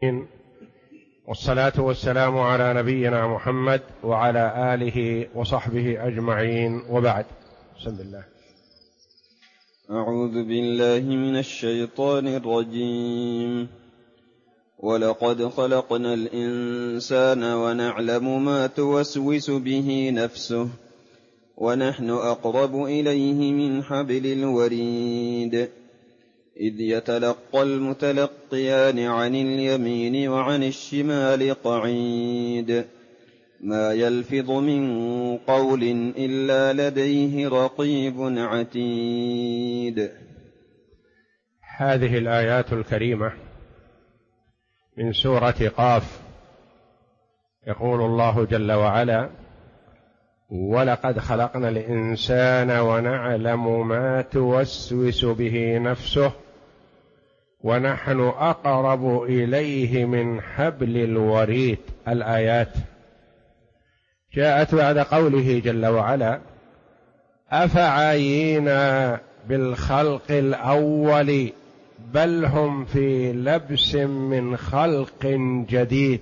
والصلاة والسلام على نبينا محمد وعلى آله وصحبه أجمعين، وبعد. بسم الله. أعوذ بالله من الشيطان الرجيم. ولقد خلقنا الإنسان ونعلم ما توسوس به نفسه ونحن أقرب إليه من حبل الوريد إذ يتلقى المتلقيان عن اليمين وعن الشمال قعيد ما يلفظ من قول إلا لديه رقيب عتيد. هذه الآيات الكريمة من سورة قاف. يقول الله جل وعلا: ولقد خلقنا الإنسان ونعلم ما توسوس به نفسه ونحن أقرب إليه من حبل الوريد. الآيات جاءت بعد قوله جل وعلا: أفعينا بالخلق الأول بل هم في لبس من خلق جديد.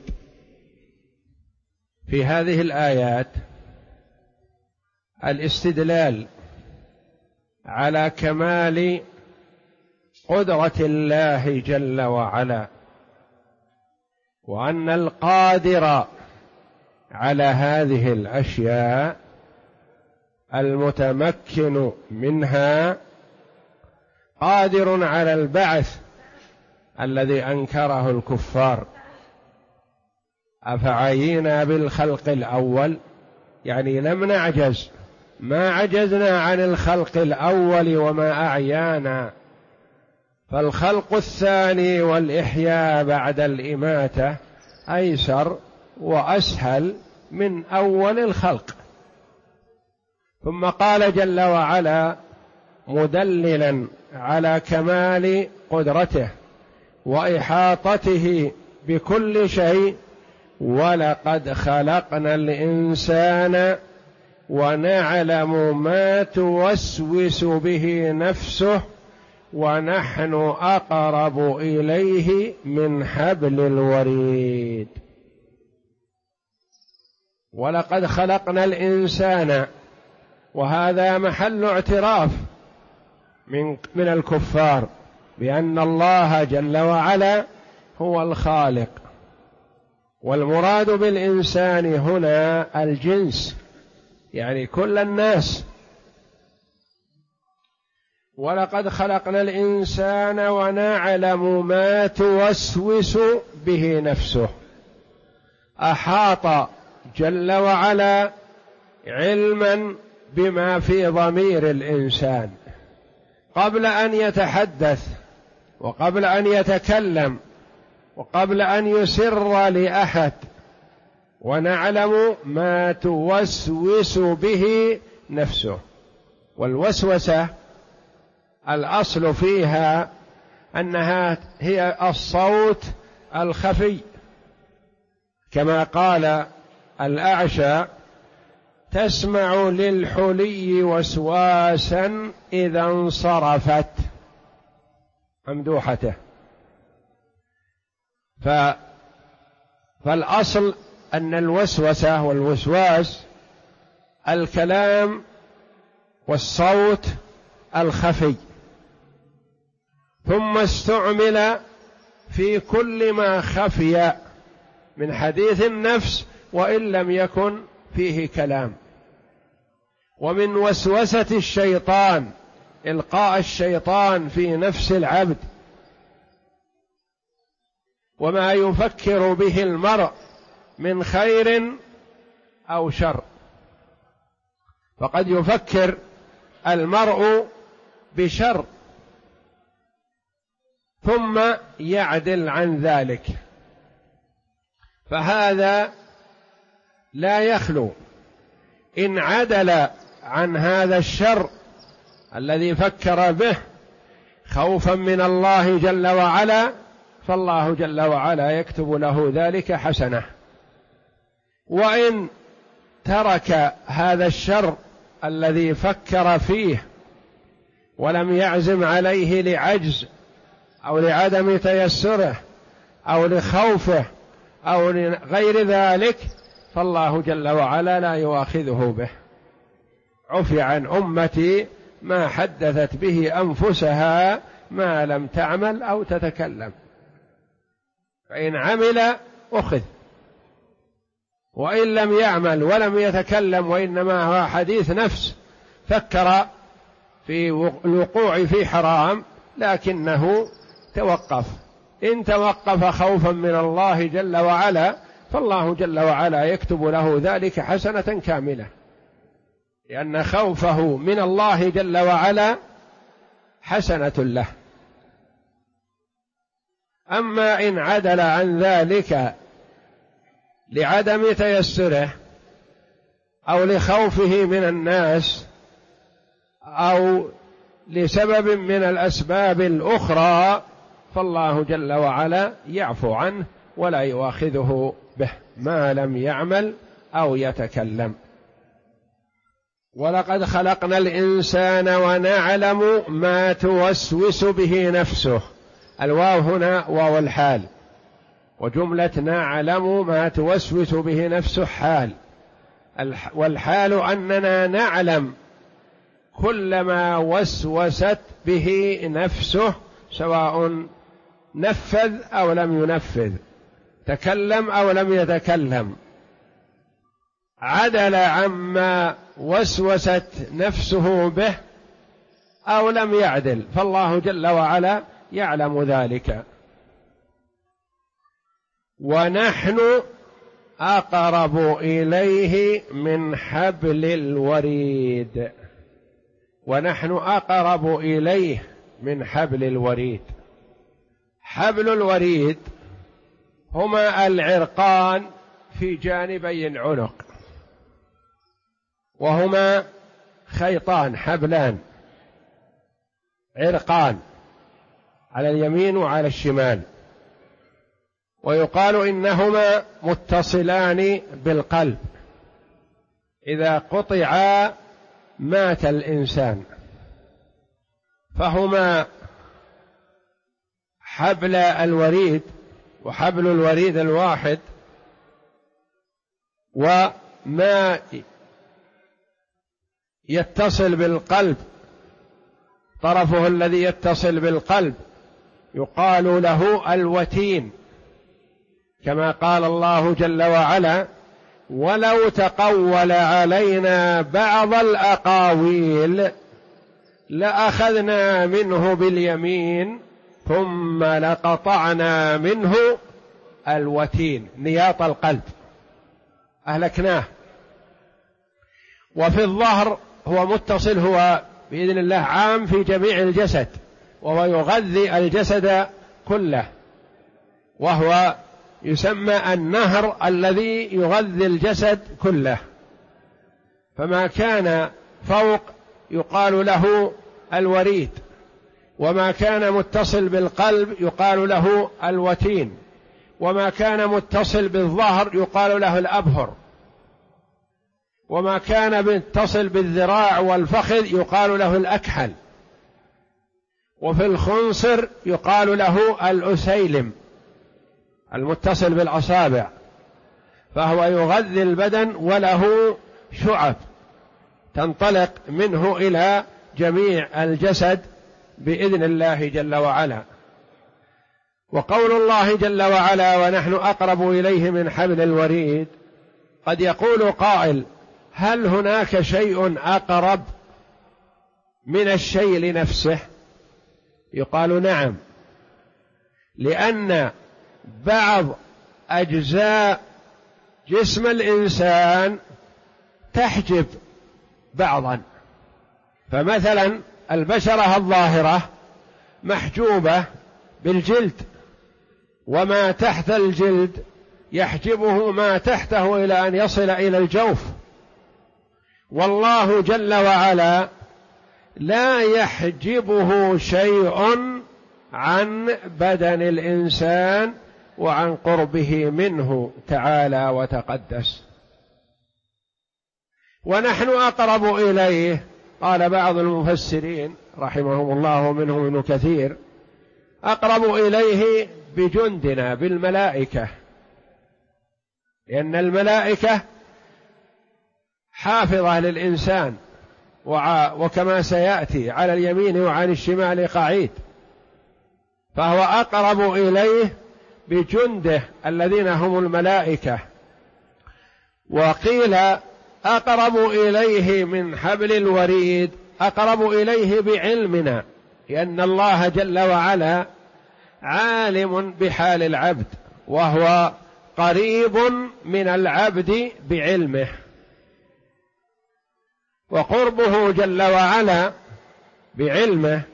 في هذه الآيات الاستدلال على كمال قدرة الله جل وعلا، وأن القادر على هذه الأشياء المتمكن منها قادر على البعث الذي أنكره الكفار. أفعينا بالخلق الأول، يعني لم نعجز، ما عجزنا عن الخلق الأول وما أعيانا، فالخلق الثاني والإحياء بعد الإماتة أيسر وأسهل من أول الخلق. ثم قال جل وعلا مدللا على كمال قدرته وإحاطته بكل شيء: ولقد خلقنا الإنسان ونعلم ما توسوس به نفسه ونحن أقرب إليه من حبل الوريد. ولقد خلقنا الإنسان، وهذا محل اعتراف من الكفار بأن الله جل وعلا هو الخالق، والمراد بالإنسان هنا الجنس، يعني كل الناس. ولقد خلقنا الإنسان ونعلم ما توسوس به نفسه. أحاط جل وعلا علما بما في ضمير الإنسان قبل أن يتحدث وقبل أن يتكلم وقبل أن يسر لأحد، ونعلم ما توسوس به نفسه. والوسوسة الأصل فيها أنها هي الصوت الخفي، كما قال الأعشى: تسمع للحلي وسواسا إذا انصرفت، ممدوحته. فالأصل أن الوسوسة والوسواس الكلام والصوت الخفي، ثم استعمل في كل ما خفي من حديث النفس وإن لم يكن فيه كلام. ومن وسوسة الشيطان إلقاء الشيطان في نفس العبد، وما يفكر به المرء من خير أو شر. فقد يفكر المرء بشر ثم يعدل عن ذلك، فهذا لا يخلو. إن عدل عن هذا الشر الذي فكر به خوفا من الله جل وعلا، فالله جل وعلا يكتب له ذلك حسنة. وإن ترك هذا الشر الذي فكر فيه ولم يعزم عليه لعجز أو لعدم تيسره، أو لخوفه أو لغير ذلك فالله جل وعلا لا يؤاخذه به. عفي عن أمتي ما حدثت به أنفسها ما لم تعمل أو تتكلم، فإن عمل أخذ، وإن لم يعمل ولم يتكلم وإنما هو حديث نفس فكر في الوقوع في حرام لكنه توقف، إن توقف خوفا من الله جل وعلا فالله جل وعلا يكتب له ذلك حسنة كاملة، لأن خوفه من الله جل وعلا حسنة له. أما إن عدل عن ذلك لعدم تيسره أو لخوفه من الناس أو لسبب من الأسباب الأخرى فالله جل وعلا يعفو عنه ولا يؤاخذه به ما لم يعمل أو يتكلم. ولقد خلقنا الإنسان ونعلم ما توسوس به نفسه، الواو هنا واو الحال، وجملة نعلم ما توسوس به نفسه حال، والحال أننا نعلم كل ما وسوست به نفسه سواء نفذ أو لم ينفذ، تكلم أو لم يتكلم، عدل عما وسوست نفسه به أو لم يعدل، فالله جل وعلا يعلم ذلك. ونحن أقرب إليه من حبل الوريد، ونحن أقرب إليه من حبل الوريد. حبل الوريد هما العرقان في جانبي العنق، وهما خيطان حبلان عرقان على اليمين وعلى الشمال، ويقال إنهما متصلان بالقلب، إذا قطعا مات الإنسان، فهما حبل الوريد وحبل الوريد الواحد، وما يتصل بالقلب طرفه الذي يتصل بالقلب يقال له الوتين، كما قال الله جل وعلا: ولو تقول علينا بعض الأقاويل لأخذنا منه باليمين ثم لقطعنا منه الوتين، نياط القلب، أهلكناه. وفي الظهر هو متصل، هو بإذن الله عام في جميع الجسد، وهو يغذي الجسد كله، وهو يسمى النهر الذي يغذي الجسد كله، فما كان فوق يقال له الوريد، وما كان متصل بالقلب يقال له الوتين، وما كان متصل بالظهر يقال له الأبهر، وما كان متصل بالذراع والفخذ يقال له الأكحل، وفي الخنصر يقال له الأسيلم المتصل بالأصابع، فهو يغذي البدن وله شعب تنطلق منه إلى جميع الجسد بإذن الله جل وعلا. وقول الله جل وعلا: ونحن أقرب إليه من حبل الوريد، قد يقول قائل: هل هناك شيء أقرب من الشيء لنفسه؟ يقال نعم، لأن بعض أجزاء جسم الإنسان تحجب بعضا، فمثلا البشرة الظاهرة محجوبة بالجلد، وما تحت الجلد يحجبه ما تحته إلى أن يصل إلى الجوف، والله جل وعلا لا يحجبه شيء عن بدن الإنسان وعن قربه منه تعالى وتقدس. ونحن أقرب إليه، قال بعض المفسرين رحمهم الله منهم ابن كثير: أقرب إليه بجندنا بالملائكة، لأن الملائكة حافظة للإنسان، وكما سيأتي على اليمين وعن الشمال قعيد، فهو أقرب إليه بجنده الذين هم الملائكة. وقيل أقرب إليه من حبل الوريد، أقرب إليه بعلمنا، لأن الله جل وعلا عالم بحال العبد، وهو قريب من العبد بعلمه، وقربه جل وعلا بعلمه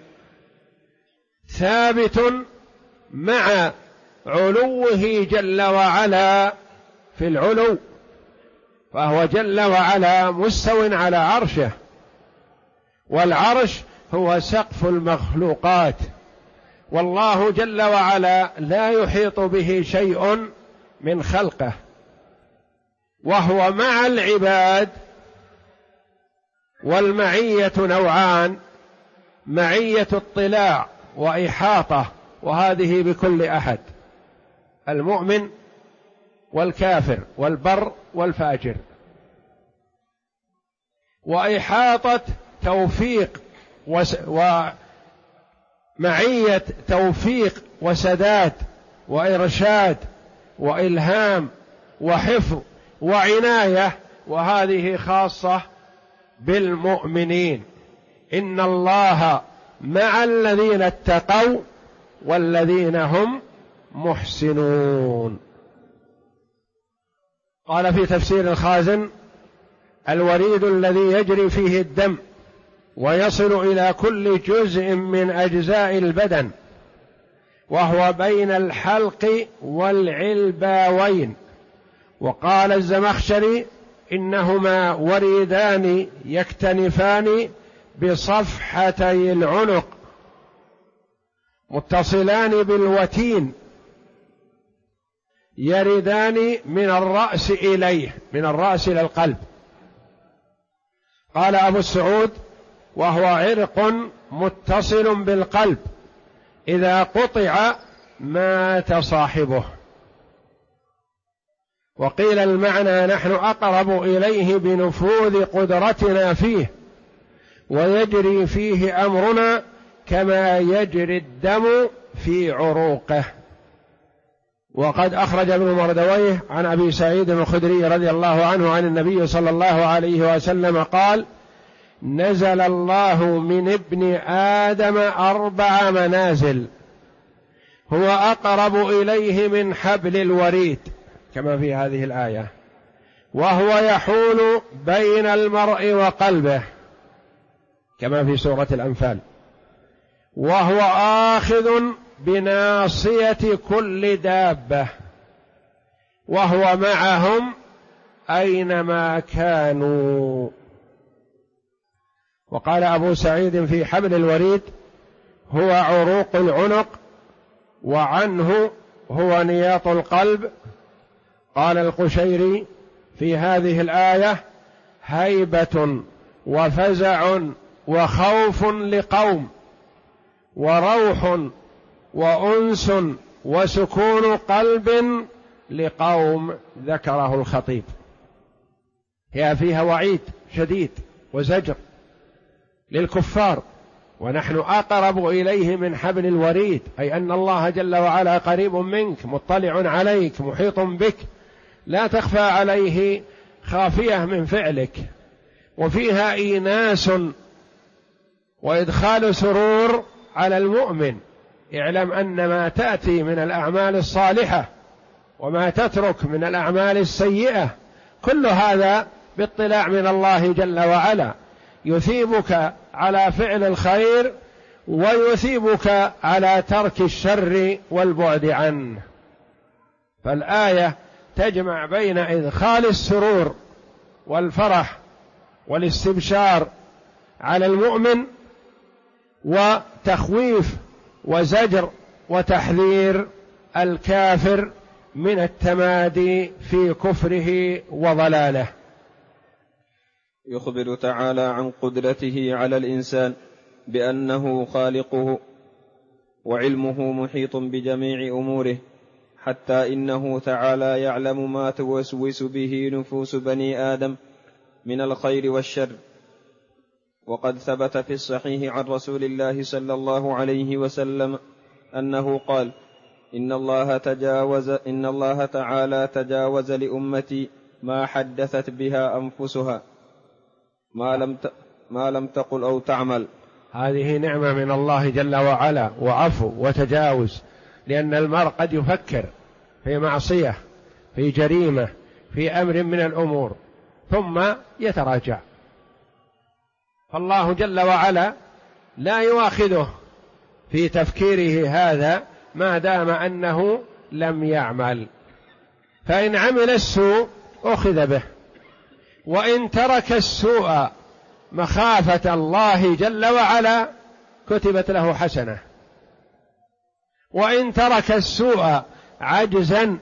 ثابت مع علوه جل وعلا في العلو، فهو جل وعلا مستو على عرشه، والعرش هو سقف المخلوقات، والله جل وعلا لا يحيط به شيء من خلقه، وهو مع العباد. والمعية نوعان: معية اطلاع وإحاطة، وهذه بكل أحد، المؤمن والكافر والبر والفاجر، وإحاطة توفيق ومعية توفيق وسداد وإرشاد وإلهام وحفظ وعناية، وهذه خاصة بالمؤمنين. إن الله مع الذين اتقوا والذين هم محسنون. قال في تفسير الخازن: الوريد الذي يجري فيه الدم ويصل إلى كل جزء من أجزاء البدن، وهو بين الحلق والعلباوين. وقال الزمخشري: إنهما وريدان يكتنفان بصفحتي العنق متصلان بالوتين، يردان من الرأس إليه، من الرأس إلى القلب. قال أبو السعود: وهو عرق متصل بالقلب، إذا قطع مات صاحبه. وقيل المعنى: نحن أقرب إليه بنفوذ قدرتنا فيه، ويجري فيه أمرنا كما يجري الدم في عروقه. وقد أخرج ابن مردويه عن أبي سعيد الخدري رضي الله عنه عن النبي صلى الله عليه وسلم قال: نزل الله من ابن آدم 4 منازل، هو أقرب إليه من حبل الوريد، كما في هذه الآية، وهو يحول بين المرء وقلبه، كما في سورة الأنفال، وهو آخذ بناصية كل دابة، وهو معهم أينما كانوا. وقال أبو سعيد في حبل الوريد: هو عروق العنق، وعنه هو نياط القلب. قال القشيري في هذه الآية: هيبة وفزع وخوف لقوم، وروح وأنس وسكون قلب لقوم. ذكره الخطيب. هي فيها وعيد شديد وزجر للكفار، ونحن أقرب إليه من حبل الوريد، أي أن الله جل وعلا قريب منك، مطلع عليك، محيط بك، لا تخفى عليه خافية من فعلك. وفيها إيناس وإدخال سرور على المؤمن. اعلم أن ما تأتي من الأعمال الصالحة وما تترك من الأعمال السيئة كل هذا باطلاع من الله جل وعلا، يثيبك على فعل الخير ويثيبك على ترك الشر والبعد عنه. فالآية تجمع بين إدخال السرور والفرح والاستبشار على المؤمن، وتخويف وزجر وتحذير الكافر من التمادي في كفره وضلاله. يخبر تعالى عن قدرته على الإنسان بأنه خالقه، وعلمه محيط بجميع أموره، حتى إنه تعالى يعلم ما توسوس به نفوس بني آدم من الخير والشر. وقد ثبت في الصحيح عن رسول الله صلى الله عليه وسلم أنه قال: إن الله تعالى تجاوز لأمتي ما حدثت بها أنفسها ما لم تقل أو تعمل. هذه نعمة من الله جل وعلا وعفو وتجاوز، لأن المرء قد يفكر في معصية، في جريمة، في أمر من الأمور، ثم يتراجع، فالله جل وعلا لا يؤاخذه في تفكيره هذا ما دام أنه لم يعمل. فإن عمل السوء أخذ به، وإن ترك السوء مخافة الله جل وعلا كتبت له حسنة، وإن ترك السوء عجزا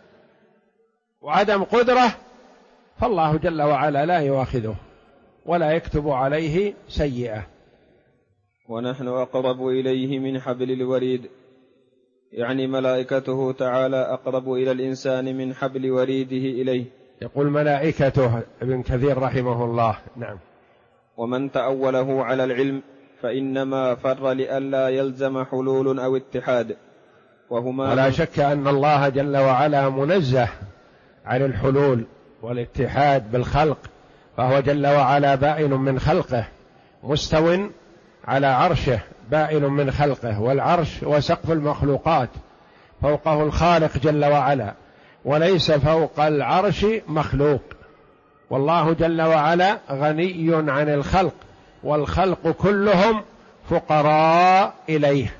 وعدم قدرة فالله جل وعلا لا يؤاخذه ولا يكتب عليه سيئة. ونحن أقرب إليه من حبل الوريد، يعني ملائكته تعالى أقرب إلى الإنسان من حبل وريده إليه. يقول ملائكته ابن كثير رحمه الله. نعم. ومن تأوله على العلم فإنما فر لئلا يلزم حلول أو اتحاد، ولا شك أن الله جل وعلا منزه عن الحلول والاتحاد بالخلق، فهو جل وعلا بائن من خلقه، مستو على عرشه، بائن من خلقه، والعرش وسقف المخلوقات، فوقه الخالق جل وعلا، وليس فوق العرش مخلوق، والله جل وعلا غني عن الخلق، والخلق كلهم فقراء إليه،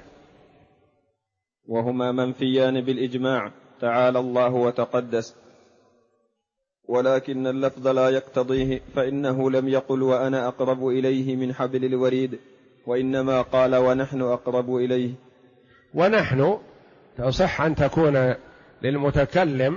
وهما منفيان بالإجماع تعالى الله وتقدس، ولكن اللفظ لا يقتضيه، فإنه لم يقل وأنا أقرب إليه من حبل الوريد، وإنما قال ونحن أقرب إليه. ونحن تصح أن تكون للمتكلم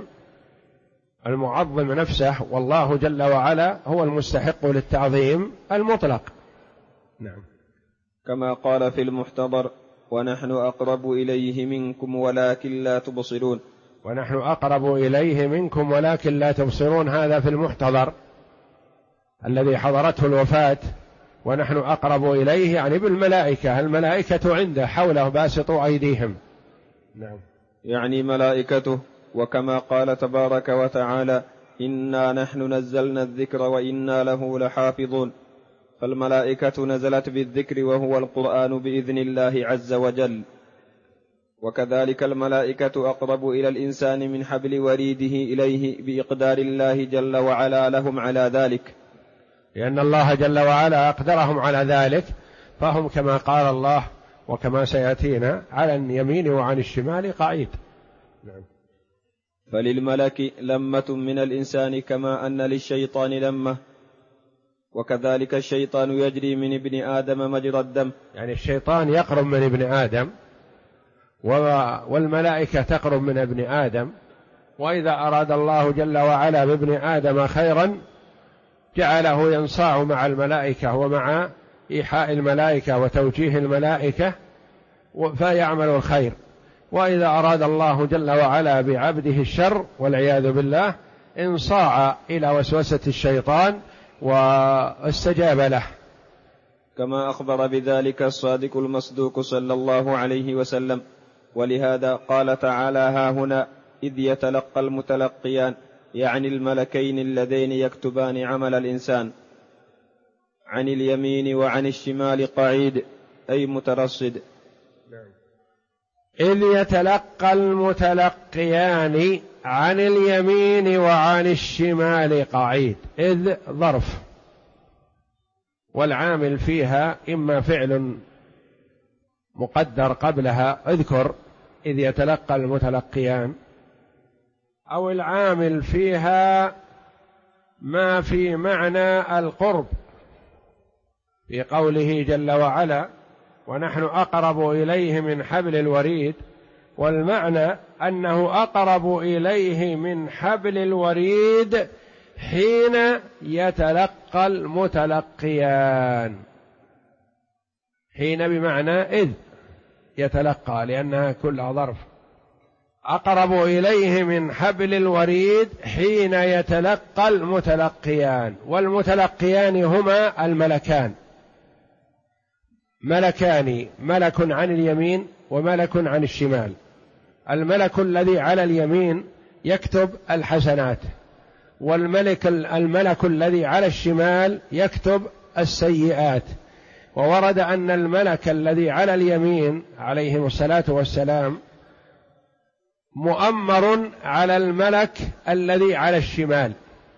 المعظم نفسه، والله جل وعلا هو المستحق للتعظيم المطلق. نعم. كما قال في المحتضر: ونحن أقرب إليه منكم ولكن لا تبصرون. ونحن أقرب إليه منكم ولكن لا تبصرون، هذا في المحتضر الذي حضرته الوفاة. ونحن أقرب إليه يعني بالملائكة، الملائكة عنده حوله باسطوا أيديهم. نعم. يعني ملائكته، وكما قال تبارك وتعالى: إنا نحن نزلنا الذكر وإنا له لحافظون، فالملائكة نزلت بالذكر وهو القرآن بإذن الله عز وجل. وكذلك الملائكة أقرب إلى الإنسان من حبل وريده إليه بإقدار الله جل وعلا لهم على ذلك، لأن الله جل وعلا أقدرهم على ذلك، فهم كما قال الله وكما سيأتينا على اليمين وعن الشمال قعيد. نعم. فللملك لمة من الإنسان كما أن للشيطان لمة، وكذلك الشيطان يجري من ابن آدم مجرى الدم، يعني الشيطان يقرب من ابن آدم، والملائكة تقرب من ابن آدم، وإذا أراد الله جل وعلا بابن آدم خيرا جعله ينصاع مع الملائكة ومع إيحاء الملائكة وتوجيه الملائكة فيعمل الخير، وإذا أراد الله جل وعلا بعبده الشر والعياذ بالله انصاع إلى وسوسة الشيطان واستجاب له، كما أخبر بذلك الصادق المصدوق صلى الله عليه وسلم. ولهذا قال تعالى: ها هنا إذ يتلقى المتلقيان، يعني الملكين اللذين يكتبان عمل الإنسان، عن اليمين وعن الشمال قعيد، أي مترصد. إذ يتلقى المتلقيان عن اليمين وعن الشمال قعيد. إذ ظرف، والعامل فيها إما فعل مقدر قبلها اذكر إذ يتلقى المتلقيان، أو العامل فيها ما في معنى القرب في قوله جل وعلا: ونحن أقرب إليه من حبل الوريد، والمعنى أنه أقرب إليه من حبل الوريد حين يتلقى المتلقيان. حين بمعنى يتلقى لأنها كلها ظرف. أقرب إليه من حبل الوريد حين يتلقى المتلقيان، والمتلقيان هما الملكان، ملكان، ملك عن اليمين وملك عن الشمال. الملك الذي على اليمين يكتب الحسنات، الملك الذي على الشمال يكتب السيئات. وورد أن الملك الذي على اليمين عليه الصلاة والسلام مؤمر على الملك الذي على الشمال،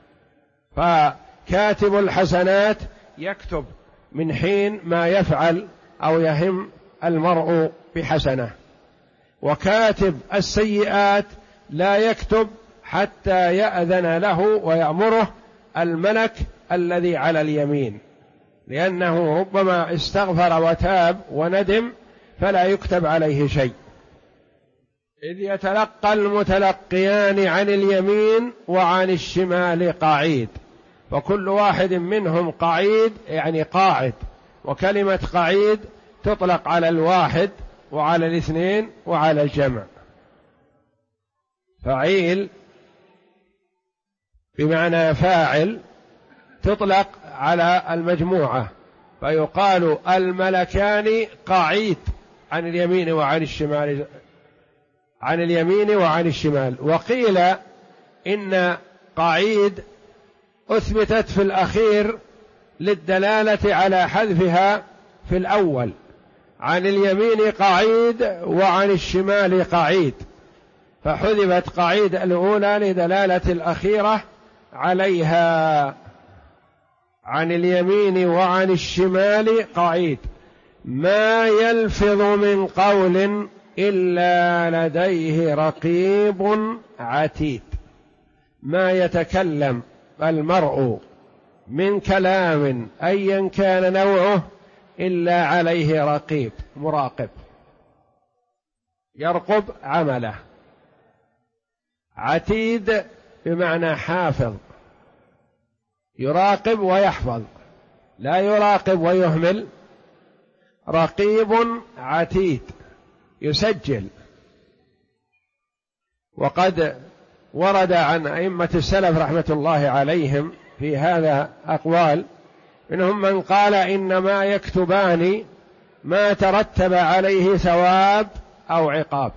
فكاتب الحسنات يكتب من حين ما يفعل أو يهم المرء بحسنة، وكاتب السيئات لا يكتب حتى يأذن له ويأمره الملك الذي على اليمين، لأنه ربما استغفر وتاب وندم فلا يكتب عليه شيء. إذ يتلقى المتلقيان عن اليمين وعن الشمال قعيد، فكل واحد منهم قعيد يعني قاعد، وكلمة قعيد تطلق على الواحد وعلى الاثنين وعلى الجمع. فعيل بمعنى فاعل تطلق على المجموعة، فيقال الملكان قعيد عن اليمين وعن الشمال، عن اليمين وعن الشمال. وقيل إن قعيد أثبتت في الأخير للدلالة على حذفها في الأول، عن اليمين قعيد وعن الشمال قعيد، فحذفت قعيد الأولى لدلالة الأخيرة عليها. عن اليمين وعن الشمال قعيد، ما يلفظ من قول إلا لديه رقيب عتيد. ما يتكلم المرء من كلام أيا كان نوعه إلا عليه رقيب مراقب يرقب عمله. عتيد بمعنى حافظ، يراقب ويحفظ، لا يراقب ويهمل. رقيب عتيد يسجل. وقد ورد عن أئمة السلف رحمة الله عليهم في هذا أقوال، منهم من قال إنما يكتبان ما ترتب عليه ثواب أو عقاب،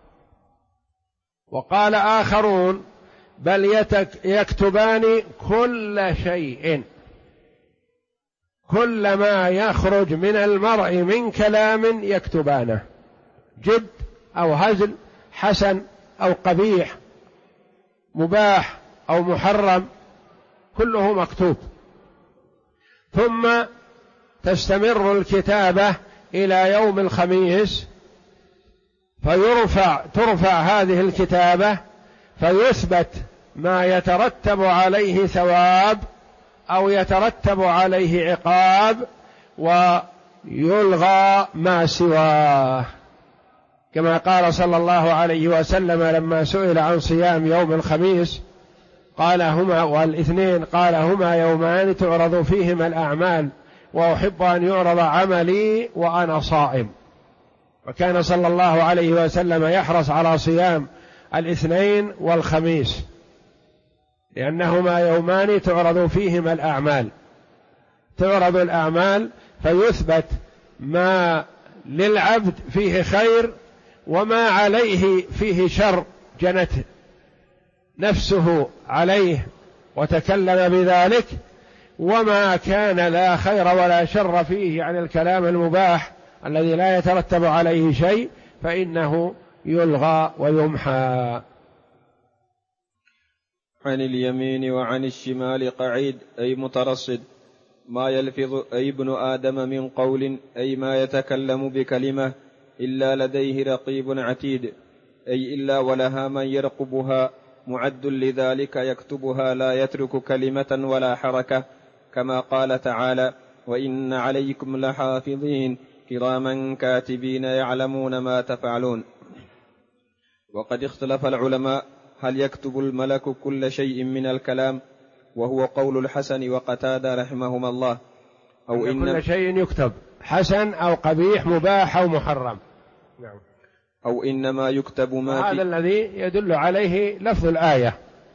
وقال آخرون بل يكتبان كل شيء، كل ما يخرج من المرء من كلام يكتبانه، جد أو هزل، حسن أو قبيح، مباح أو محرم، كله مكتوب. ثم تستمر الكتابة إلى يوم الخميس، ترفع هذه الكتابة فيثبت ما يترتب عليه ثواب أو يترتب عليه عقاب، ويلغى ما سواه، كما قال صلى الله عليه وسلم لما سئل عن صيام يوم الخميس قال هما والاثنين، قال هما يومان تعرض فيهما الأعمال وأحب أن يعرض عملي وأنا صائم. وكان صلى الله عليه وسلم يحرص على صيام الاثنين والخميس لأنهما يومان تعرض فيهما الأعمال، تعرض الأعمال فيثبت ما للعبد فيه خير وما عليه فيه شر جنت نفسه عليه وتكلم بذلك، وما كان لا خير ولا شر فيه عن الكلام المباح الذي لا يترتب عليه شيء فإنه يلغى ويمحى. عن اليمين وعن الشمال قعيد أي مترصد، ما يلفظ أي ابن آدم من قول أي ما يتكلم بكلمة إلا لديه رقيب عتيد، أي إلا ولها من يرقبها معد لذلك يكتبها لا يترك كلمة ولا حركة، كما قال تعالى وإن عليكم لحافظين كراما كاتبين يعلمون ما تفعلون. وقد اختلف العلماء هل يكتب الملك كل شيء من الكلام، وهو قول الحسن وقتادة رحمهما الله، أو إن كل شيء يكتب حسن أو قبيح مباح أو محرم، نعم. أو إنما يكتب ما هذا الذي يدل عليه لفظ الآية،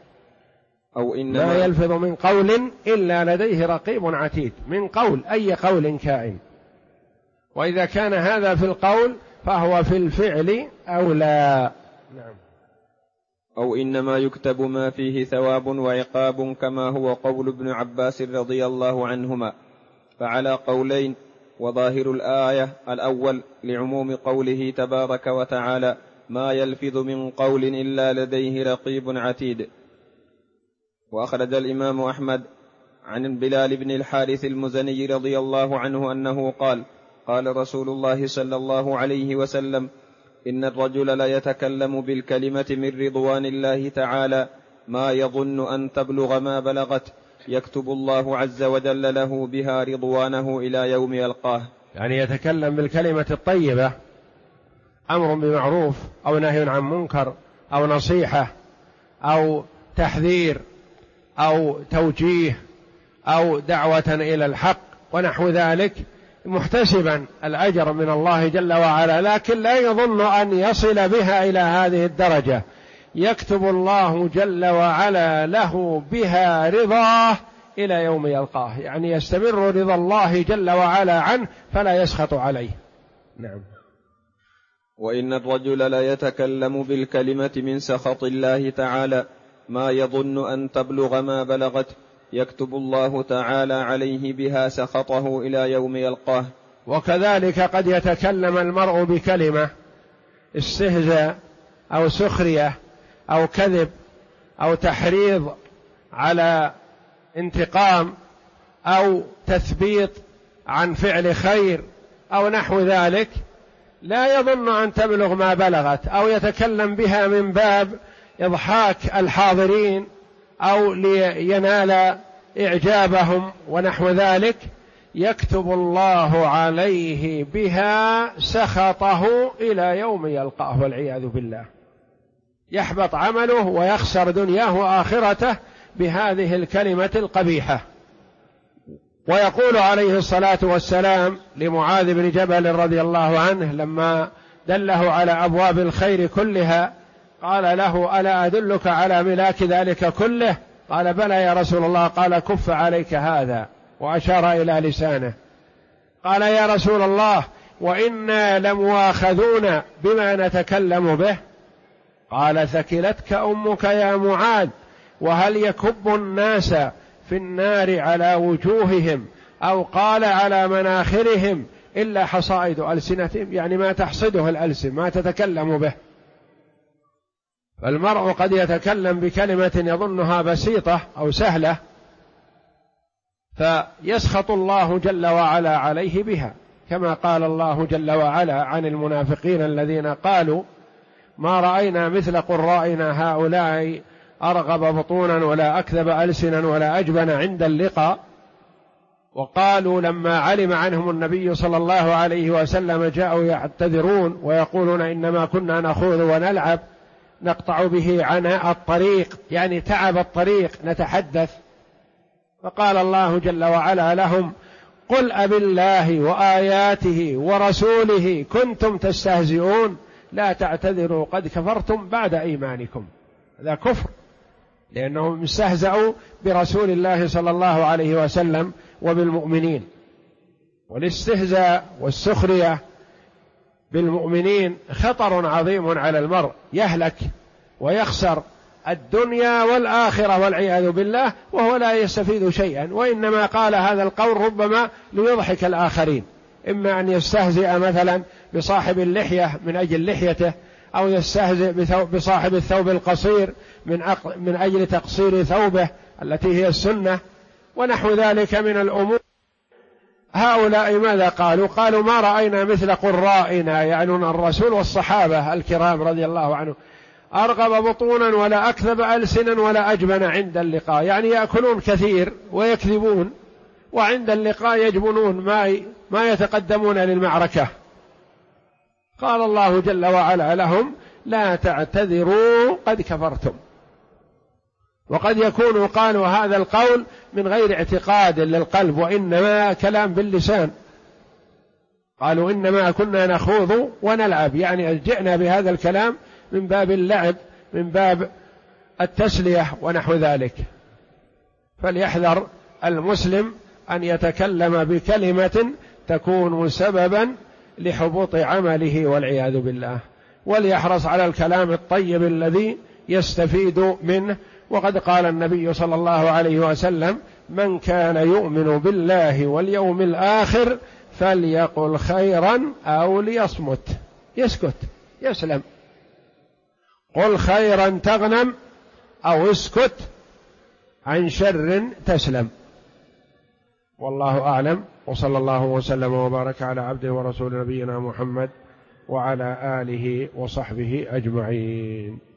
أو إنما ما يلفظ من قول إلا لديه رقيب عتيد، من قول أي قول كائن، وإذا كان هذا في القول فهو في الفعل أولى. نعم. أو إنما يكتب ما فيه ثواب وعقاب كما هو قول ابن عباس رضي الله عنهما، فعلى قولين، وظاهر الآية الأول لعموم قوله تبارك وتعالى ما يلفظ من قول إلا لديه رقيب عتيد. وأخرج الإمام أحمد عن بلال بن الحارث المزني رضي الله عنه أنه قال قال رسول الله صلى الله عليه وسلم إن الرجل ليتكلم بالكلمة من رضوان الله تعالى ما يظن أن تبلغ ما بلغت يكتب الله عز وجل له بها رضوانه إلى يوم يلقاه. يعني يتكلم بالكلمة الطيبة، أمر بمعروف أو نهي عن منكر أو نصيحة أو تحذير أو توجيه أو دعوة إلى الحق ونحو ذلك، محتسبا الأجر من الله جل وعلا، لكن لا يظن أن يصل بها إلى هذه الدرجة، يكتب الله جل وعلا له بها رضاه إلى يوم يلقاه، يعني يستمر رضا الله جل وعلا عنه فلا يسخط عليه. نعم. وإن الرجل لا يتكلم بالكلمة من سخط الله تعالى ما يظن أن تبلغ ما بلغت يكتب الله تعالى عليه بها سخطه إلى يوم يلقاه. وكذلك قد يتكلم المرء بكلمة استهزاء أو سخرية أو كذب أو تحريض على انتقام أو تثبيط عن فعل خير أو نحو ذلك، لا يظن أن تبلغ ما بلغت، أو يتكلم بها من باب إضحاك الحاضرين أو لينال إعجابهم ونحو ذلك، يكتب الله عليه بها سخطه إلى يوم يلقاه والعياذ بالله، يحبط عمله ويخسر دنياه وآخرته بهذه الكلمة القبيحة. ويقول عليه الصلاة والسلام لمعاذ بن جبل رضي الله عنه لما دله على أبواب الخير كلها، قال له ألا أدلك على ملاك ذلك كله؟ قال بلى يا رسول الله. قال كف عليك هذا، وأشار إلى لسانه. قال يا رسول الله وإنا لمواخذون بما نتكلم به؟ قال ثكلتك أمك يا معاذ، وهل يكب الناس في النار على وجوههم أو قال على مناخرهم إلا حصائد ألسنتهم، يعني ما تحصده الألسن، ما تتكلم به. فالمرء قد يتكلم بكلمة يظنها بسيطة أو سهلة فيسخط الله جل وعلا عليه بها، كما قال الله جل وعلا عن المنافقين الذين قالوا ما رأينا مثل قرائنا هؤلاء أرغب بطونا ولا أكذب ألسنا ولا أجبن عند اللقاء. وقالوا لما علم عنهم النبي صلى الله عليه وسلم جاءوا يعتذرون ويقولون إنما كنا نخوض ونلعب نقطع به عناء الطريق، يعني تعب الطريق نتحدث. فقال الله جل وعلا لهم قل أبالله وآياته ورسوله كنتم تستهزئون لا تعتذروا قد كفرتم بعد إيمانكم. هذا كفر، لأنهم استهزأوا برسول الله صلى الله عليه وسلم وبالمؤمنين. والاستهزاء والسخرية بالمؤمنين خطر عظيم على المرء، يهلك ويخسر الدنيا والآخرة والعياذ بالله وهو لا يستفيد شيئا، وإنما قال هذا القول ربما ليضحك الآخرين، إما أن يستهزئ مثلا بصاحب اللحية من أجل لحيته، أو يستهزئ بصاحب الثوب القصير من أجل تقصير ثوبه التي هي السنة ونحو ذلك من الأمور. هؤلاء ماذا قالوا؟ قالوا ما رأينا مثل قرائنا، يعنون الرسول والصحابة الكرام رضي الله عنهم، أرغب بطونا ولا أكذب ألسنا ولا أجبن عند اللقاء، يعني يأكلون كثير ويكذبون وعند اللقاء يجبنون ما يتقدمون للمعركة. قال الله جل وعلا لهم لا تعتذروا قد كفرتم. وقد يكونوا قالوا هذا القول من غير اعتقاد للقلب، وإنما كلام باللسان، قالوا إنما كنا نخوض ونلعب، يعني جئنا بهذا الكلام من باب اللعب، من باب التسلية ونحو ذلك. فليحذر المسلم أن يتكلم بكلمة تكون سببا لحبوط عمله والعياذ بالله، وليحرص على الكلام الطيب الذي يستفيد منه. وقد قال النبي صلى الله عليه وسلم: من كان يؤمن بالله واليوم الآخر فليقل خيرا أو ليصمت، يسكت يسلم، قل خيرا تغنم أو اسكت عن شر تسلم. والله أعلم، وصلى الله وسلم وبارك على عبده ورسول نبينا محمد وعلى آله وصحبه أجمعين.